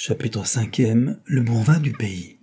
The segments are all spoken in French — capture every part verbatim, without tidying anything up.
Chapitre cinquième. Le bon vin du pays.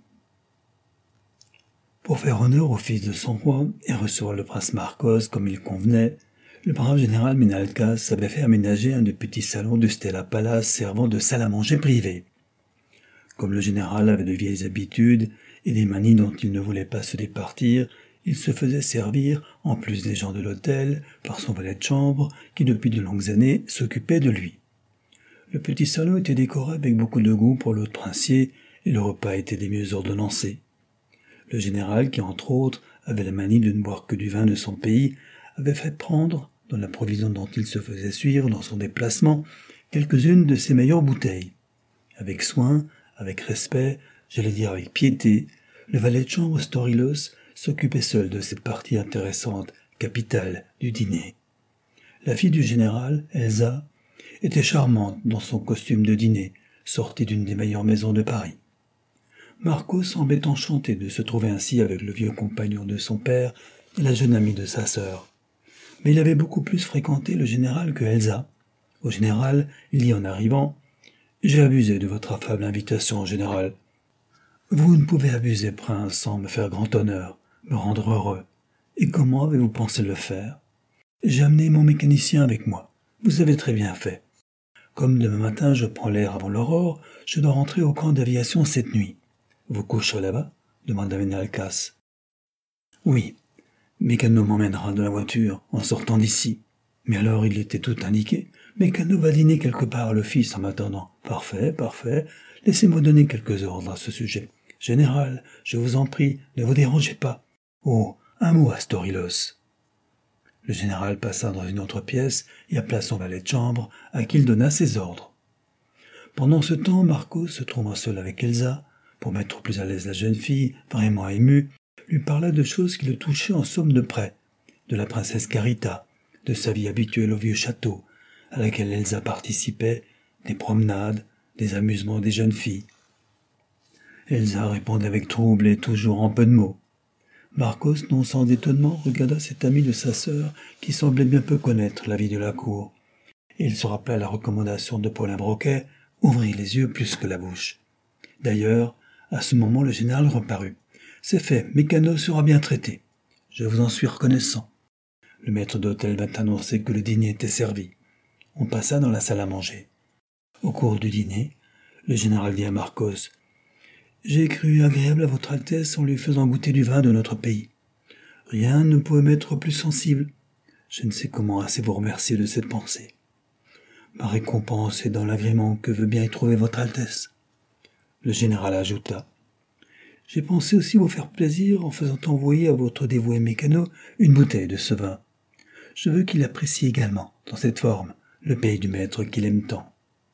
Pour faire honneur au fils de son roi et recevoir le prince Marcos comme il convenait, le brave général Menalcas avait fait aménager un des petits salons du Stella Palace servant de salle à manger privée. Comme le général avait de vieilles habitudes et des manies dont il ne voulait pas se départir, il se faisait servir, en plus des gens de l'hôtel, par son valet de chambre qui depuis de longues années s'occupait de lui. Le petit salon était décoré avec beaucoup de goût pour l'hôte princier et le repas était des mieux ordonnancés. Le général, qui entre autres avait la manie de ne boire que du vin de son pays, avait fait prendre, dans la provision dont il se faisait suivre dans son déplacement, quelques-unes de ses meilleures bouteilles. Avec soin, avec respect, j'allais dire avec piété, le valet de chambre Storilos s'occupait seul de cette partie intéressante, capitale, du dîner. La fille du général, Elsa, était charmante dans son costume de dîner, sortie d'une des meilleures maisons de Paris. Marcos semblait enchanté de se trouver ainsi avec le vieux compagnon de son père et la jeune amie de sa sœur. Mais il avait beaucoup plus fréquenté le général que Elsa. Au général, il dit en arrivant « J'ai abusé de votre affable invitation, général. Vous ne pouvez abuser, prince, sans me faire grand honneur, me rendre heureux. Et comment avez-vous pensé le faire? J'ai amené mon mécanicien avec moi. Vous avez très bien fait. Comme demain matin je prends l'air avant l'aurore, je dois rentrer au camp d'aviation cette nuit. Vous coucherez là-bas? Demanda Menalcas. Oui, Mécano m'emmènera dans la voiture en sortant d'ici. Mais alors il était tout indiqué. Mécano va dîner quelque part à l'office en m'attendant. Parfait, parfait. Laissez-moi donner quelques ordres à ce sujet. Général, je vous en prie, ne vous dérangez pas. Oh, un mot à Storilos. Le général passa dans une autre pièce et appela son valet de chambre, à qui il donna ses ordres. Pendant ce temps, Marcos, se trouvant seul avec Elsa, pour mettre plus à l'aise la jeune fille, vraiment émue, lui parla de choses qui le touchaient en somme de près, de la princesse Carita, de sa vie habituelle au vieux château, à laquelle Elsa participait, des promenades, des amusements des jeunes filles. Elsa répondait avec trouble et toujours en peu de mots. Marcos, non sans étonnement, regarda cet ami de sa sœur qui semblait bien peu connaître la vie de la cour. Et il se rappela la recommandation de Paulin Broquet, ouvrit les yeux plus que la bouche. D'ailleurs, à ce moment, le général reparut. C'est fait, Mécano sera bien traité. Je vous en suis reconnaissant. Le maître d'hôtel vint annoncer que le dîner était servi. On passa dans la salle à manger. Au cours du dîner, le général dit à Marcos « J'ai cru agréable à votre Altesse en lui faisant goûter du vin de notre pays. Rien ne pouvait m'être plus sensible. Je ne sais comment assez vous remercier de cette pensée. Ma récompense est dans l'agrément que veut bien y trouver votre Altesse. » Le général ajouta « J'ai pensé aussi vous faire plaisir en faisant envoyer à votre dévoué Mécano une bouteille de ce vin. Je veux qu'il apprécie également, dans cette forme, le pays du maître qu'il aime tant. »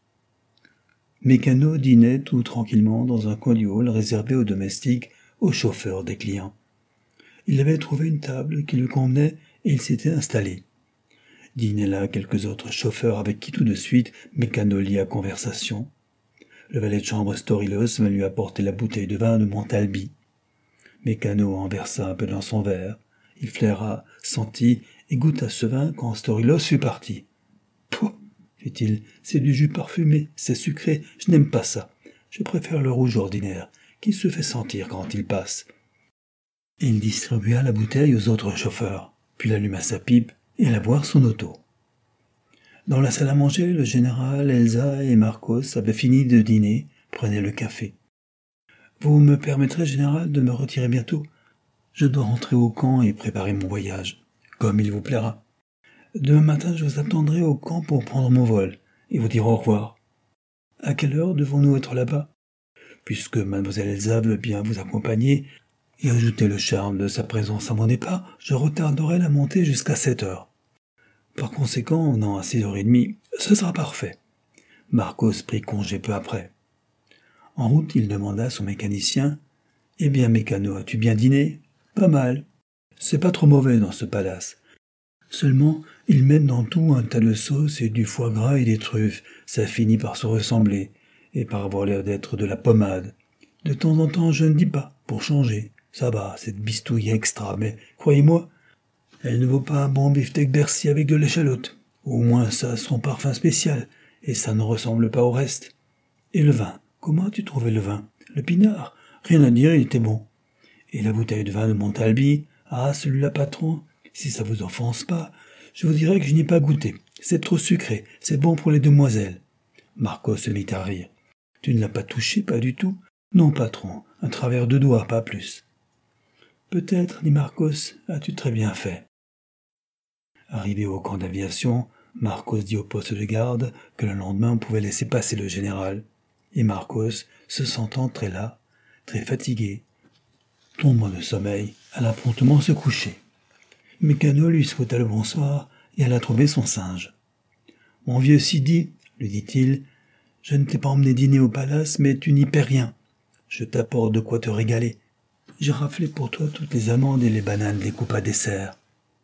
Mécano dînait tout tranquillement dans un coin du hall réservé aux domestiques, aux chauffeurs des clients. Il avait trouvé une table qui lui convenait et il s'était installé. Dînaient là quelques autres chauffeurs avec qui tout de suite Mécano lia conversation. Le valet de chambre Storilos vint lui apporter la bouteille de vin de Montalbi. Mécano en versa un peu dans son verre. Il flaira, sentit et goûta ce vin quand Storilos fut parti. « Pouh !» fit-il, « c'est du jus parfumé, c'est sucré, je n'aime pas ça. Je préfère le rouge ordinaire, qui se fait sentir quand il passe. » Il distribua la bouteille aux autres chauffeurs, puis alluma sa pipe et alla voir son auto. Dans la salle à manger, le général, Elsa et Marcos avaient fini de dîner, prenaient le café. « Vous me permettrez, général, de me retirer bientôt? Je dois rentrer au camp et préparer mon voyage, comme il vous plaira. Demain matin, je vous attendrai au camp pour prendre mon vol et vous dire au revoir. À quelle heure devons-nous être là-bas? Puisque mademoiselle Elsa veut bien vous accompagner et ajouter le charme de sa présence à mon départ, je retarderai la montée jusqu'à sept heures. Par conséquent, non, à six heures trente, ce sera parfait. » Marcos prit congé peu après. En route, il demanda à son mécanicien « Eh bien, Mécano, as-tu bien dîné? »« Pas mal. C'est pas trop mauvais dans ce palace. Seulement, ils mettent dans tout un tas de sauces et du foie gras et des truffes. Ça finit par se ressembler et par avoir l'air d'être de la pommade. De temps en temps, je ne dis pas, pour changer. Ça va, cette bistouille extra, mais croyez-moi, elle ne vaut pas un bon beefsteak Bercy avec de l'échalote. Au moins, ça a son parfum spécial, et ça ne ressemble pas au reste. Et le vin, Comment as-tu trouvé le vin? Le pinard? Rien à dire, il était bon. Et la bouteille de vin de Montalbi? Ah, celui-là, patron, si ça vous offense pas, je vous dirais que je n'y ai pas goûté. C'est trop sucré, c'est bon pour les demoiselles. Marcos se mit à rire. Tu ne l'as pas touché, pas du tout? Non, patron, un travers de doigt, pas plus. Peut-être, dit Marcos, as-tu très bien fait. Arrivé au camp d'aviation, Marcos dit au poste de garde que le lendemain on pouvait laisser passer le général. Et Marcos, se sentant très las, très fatigué, tombant de sommeil, alla promptement se coucher. Mécano lui souhaita le bonsoir et alla trouver son singe. « Mon vieux Sidi, lui dit-il, je ne t'ai pas emmené dîner au palace, mais tu n'y perds rien. Je t'apporte de quoi te régaler. J'ai raflé pour toi toutes les amandes et les bananes des coupes à dessert. »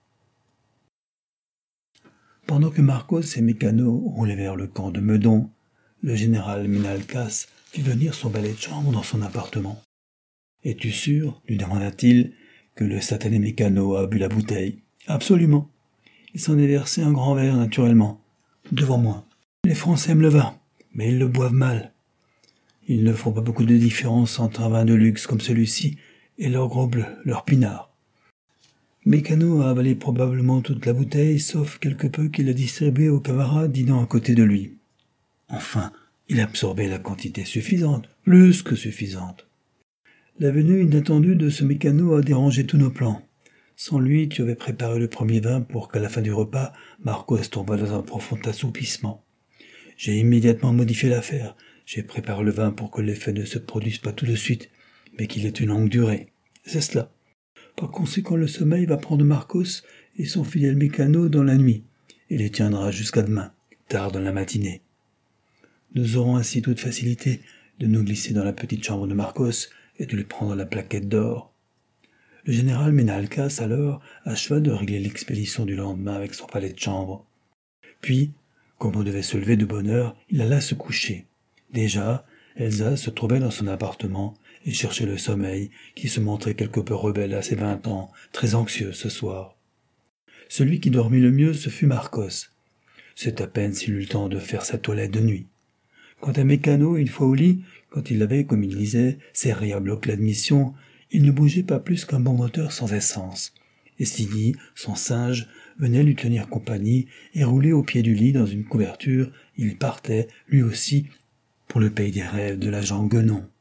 Pendant que Marcos et Mécano roulaient vers le camp de Meudon, le général Menalcas fit venir son valet de chambre dans son appartement. « Es-tu sûr, lui demanda-t-il, que le satané Mécano a bu la bouteille? »« Absolument. Il s'en est versé un grand verre naturellement, devant moi. Les Français aiment le vin, mais ils le boivent mal. Ils ne font pas beaucoup de différence entre un vin de luxe comme celui-ci et leur gros bleu, leur pinard. Mécano a avalé probablement toute la bouteille, sauf quelque peu qu'il a distribué aux camarades dînant à côté de lui. Enfin, il a absorbé la quantité suffisante, plus que suffisante. La venue inattendue de ce Mécano a dérangé tous nos plans. Sans lui, tu avais préparé le premier vin pour qu'à la fin du repas, Marcos tombât dans un profond assoupissement. J'ai immédiatement modifié l'affaire. J'ai préparé le vin pour que l'effet ne se produise pas tout de suite, mais qu'il ait une longue durée. C'est cela. Par conséquent, le sommeil va prendre Marcos et son fidèle Mécano dans la nuit, et les tiendra jusqu'à demain, tard dans la matinée. Nous aurons ainsi toute facilité de nous glisser dans la petite chambre de Marcos et de lui prendre la plaquette d'or. Le général Menalcas, alors, acheva de régler l'expédition du lendemain avec son valet de chambre. Puis, comme on devait se lever de bonne heure, il alla se coucher. Déjà, Elsa se trouvait dans son appartement et cherchait le sommeil, qui se montrait quelque peu rebelle à ses vingt ans, très anxieux ce soir. Celui qui dormit le mieux, ce fut Marcos. C'est à peine s'il eut le temps de faire sa toilette de nuit. Quant à Mécano, une fois au lit, quand il avait, comme il disait, serré à bloc l'admission, il ne bougeait pas plus qu'un bon moteur sans essence. Et Sidi, son singe, venait lui tenir compagnie, et roulé au pied du lit dans une couverture, il partait, lui aussi, pour le pays des rêves de l'agent Guenon.